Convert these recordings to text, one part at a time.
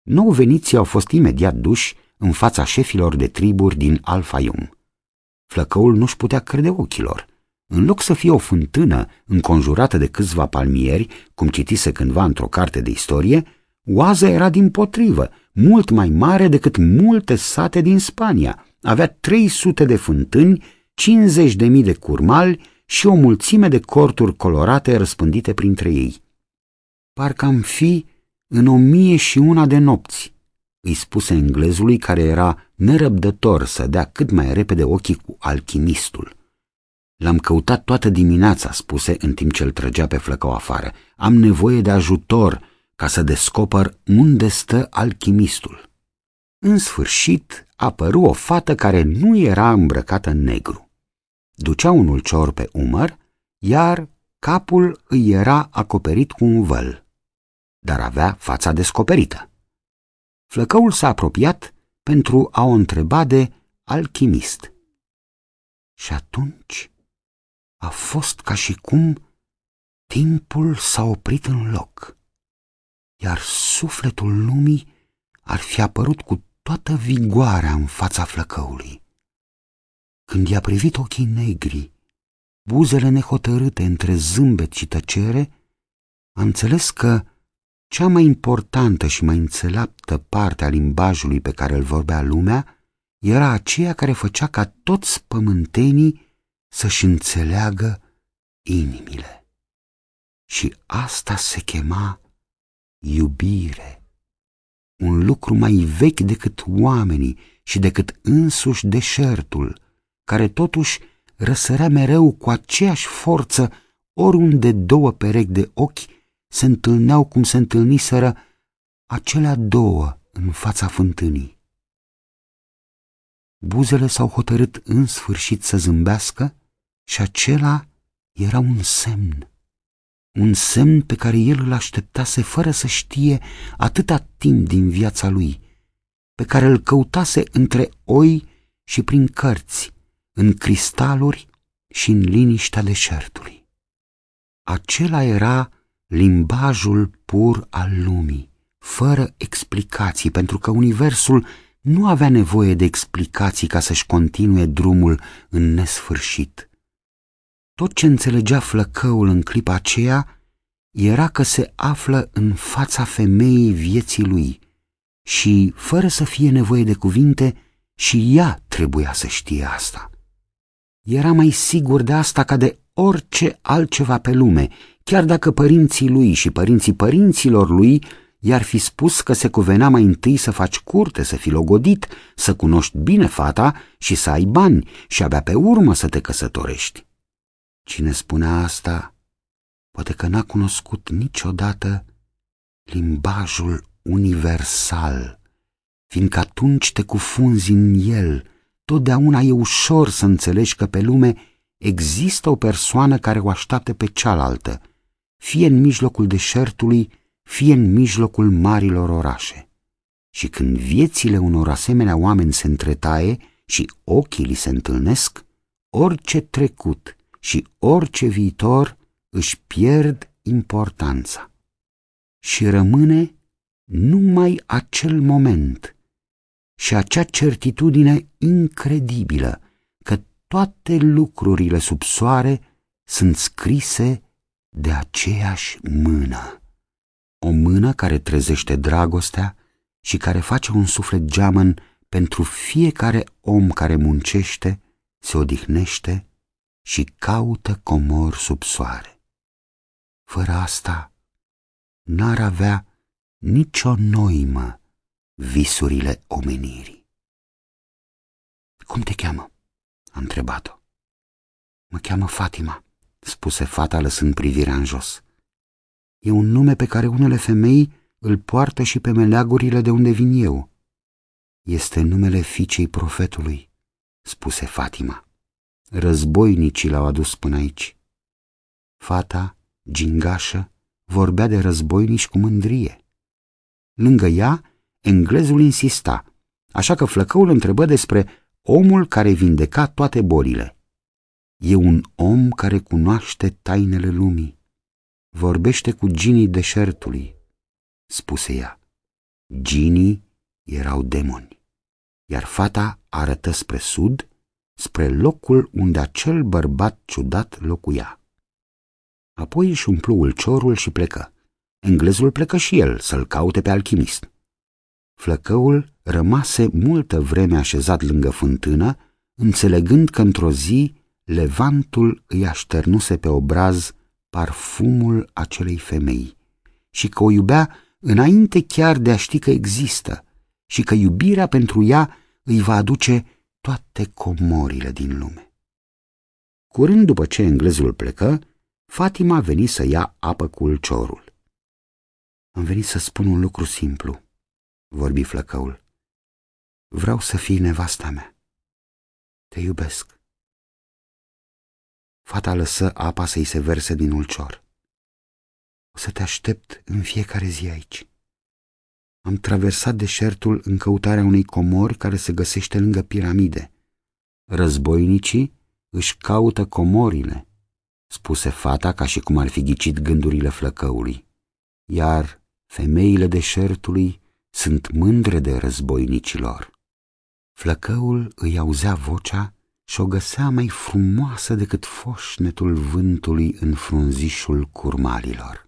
Nou veniții au fost imediat duși în fața șefilor de triburi din Al-Fayum. Flăcăul nu-și putea crede ochilor. În loc să fie o fântână înconjurată de câțiva palmieri, cum citise cândva într-o carte de istorie, oaza era dimpotrivă, mult mai mare decât multe sate din Spania. Avea 300 de fântâni, 50.000 de curmali și o mulțime de corturi colorate răspândite printre ei. Parcă am fi în 1001 de nopți, îi spuse englezului, care era nerăbdător să dea cât mai repede ochii cu alchimistul. L-am căutat toată dimineața, spuse în timp ce îl trăgea pe Flăcău afară. Am nevoie de ajutor ca să descoper unde stă alchimistul. În sfârșit apăru o fată care nu era îmbrăcată în negru. Ducea un ulcior pe umăr, iar capul îi era acoperit cu un văl, dar avea fața descoperită. Flăcăul s-a apropiat pentru a o întreba de alchimist. Și atunci a fost ca și cum timpul s-a oprit în loc, iar sufletul lumii ar fi apărut cu toată vigoarea în fața Flăcăului. Când i-a privit ochii negri, buzele nehotărâte între zâmbet și tăcere, a înțeles că cea mai importantă și mai înțeleaptă parte a limbajului pe care îl vorbea lumea era aceea care făcea ca toți pământenii să-și înțeleagă inimile. Și asta se chema iubire, un lucru mai vechi decât oamenii și decât însuși deșertul, care totuși răsărea mereu cu aceeași forță oriunde două perechi de ochi se întâlneau cum se întâlniseră acelea două în fața fântânii. Buzele s-au hotărât în sfârșit să zâmbească și acela era un semn pe care el îl așteptase fără să știe atâta timp din viața lui, pe care îl căutase între oi și prin cărți, în cristaluri și în liniștea deșertului. Acela era limbajul pur al lumii, fără explicații, pentru că universul nu avea nevoie de explicații ca să-și continue drumul în nesfârșit. Tot ce înțelegea Flăcăul în clipa aceea era că se află în fața femeii vieții lui și, fără să fie nevoie de cuvinte, și ea trebuia să știe asta. Era mai sigur de asta ca de orice altceva pe lume, chiar dacă părinții lui și părinții părinților lui i-ar fi spus că se cuvenea mai întâi să faci curte, să fii logodit, să cunoști bine fata și să ai bani și abia pe urmă să te căsătorești. Cine spunea asta, poate că n-a cunoscut niciodată limbajul universal, fiindcă atunci te cufunzi în el. Totdeauna e ușor să înțelegi că pe lume există o persoană care o așteaptă pe cealaltă, fie în mijlocul deșertului, fie în mijlocul marilor orașe. Și când viețile unor asemenea oameni se întretaie și ochii li se întâlnesc, orice trecut și orice viitor își pierd importanța și rămâne numai acel moment și acea certitudine incredibilă că toate lucrurile sub soare sunt scrise de aceeași mână. O mână care trezește dragostea și care face un suflet geamăn pentru fiecare om care muncește, se odihnește și caută comor sub soare. Fără asta n-ar avea nicio noimă visurile omenirii. Cum te cheamă? A întrebat-o. Mă cheamă Fatima, spuse fata lăsând privirea în jos. E un nume pe care unele femei îl poartă și pe meleagurile de unde vin eu. Este numele fiicei profetului, spuse Fatima. Războinicii l-au adus până aici. Fata, gingașă, vorbea de războinici cu mândrie. Lângă ea, englezul insista, așa că Flăcăul întrebă despre omul care vindeca toate bolile. E un om care cunoaște tainele lumii. Vorbește cu ginii deșertului, spuse ea. Ginii erau demoni, iar fata arătă spre sud, spre locul unde acel bărbat ciudat locuia. Apoi își umplu ulciorul și plecă. Englezul plecă și el să-l caute pe alchimist. Flăcăul rămase multă vreme așezat lângă fântână, înțelegând că într-o zi levantul îi așternuse pe obraz parfumul acelei femei și că o iubea înainte chiar de a ști că există și că iubirea pentru ea îi va aduce toate comorile din lume. Curând după ce englezul plecă, Fatima veni să ia apă cu ulciorul. Am venit să spun un lucru simplu, vorbi flăcăul. Vreau să fii nevasta mea. Te iubesc. Fata lăsă apa să-i se verse din ulcior. O să te aștept în fiecare zi aici. Am traversat deșertul în căutarea unei comori care se găsește lângă piramide. Războinicii își caută comorile, spuse fata ca și cum ar fi ghicit gândurile flăcăului, iar femeile deșertului sunt mândre de războinicilor. Flăcăul îi auzea vocea și o găsea mai frumoasă decât foșnetul vântului în frunzișul curmalilor.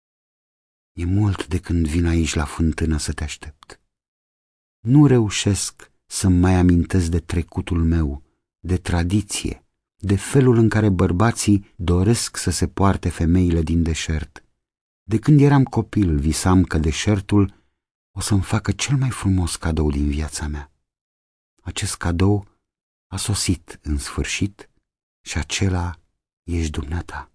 E mult de când vin aici la fântână să te aștept. Nu reușesc să-mi mai amintesc de trecutul meu, de tradiție, de felul în care bărbații doresc să se poarte femeile din deșert. De când eram copil, visam că deșertul o să-mi facă cel mai frumos cadou din viața mea. Acest cadou a sosit în sfârșit și acela ești dumneata.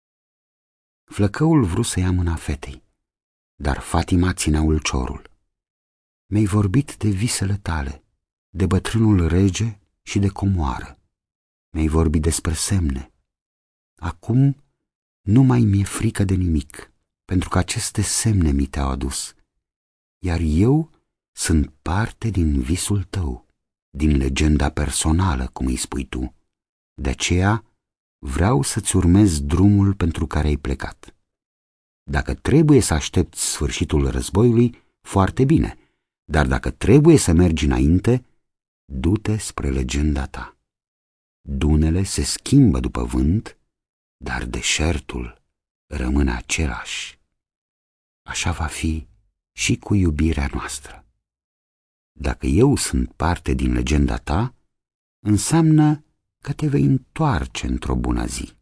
Flăcăul vrut să ia mâna fetei, dar Fatima ținea ulciorul. Mi-ai vorbit de visele tale, de bătrânul rege și de comoară. Mi-ai vorbit despre semne. Acum nu mai mi-e frică de nimic, pentru că aceste semne mi te-au adus, iar eu sunt parte din visul tău, din legenda personală, cum îi spui tu. De aceea vreau să-ți urmez drumul pentru care ai plecat. Dacă trebuie să aștepți sfârșitul războiului, foarte bine, dar dacă trebuie să mergi înainte, du-te spre legenda ta. Dunele se schimbă după vânt, dar deșertul rămâne același. Așa va fi și cu iubirea noastră. Dacă eu sunt parte din legenda ta, înseamnă că te vei întoarce într-o bună zi.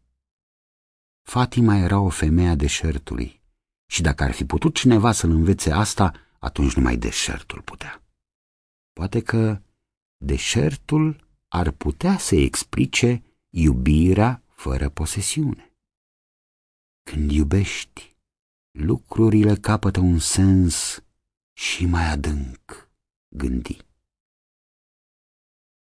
Fatima era o femeie a deșertului și dacă ar fi putut cineva să-l învețe asta, atunci numai deșertul putea. Poate că deșertul ar putea să explice iubirea fără posesiune. Când iubești, lucrurile capătă un sens și mai adânc, gândi.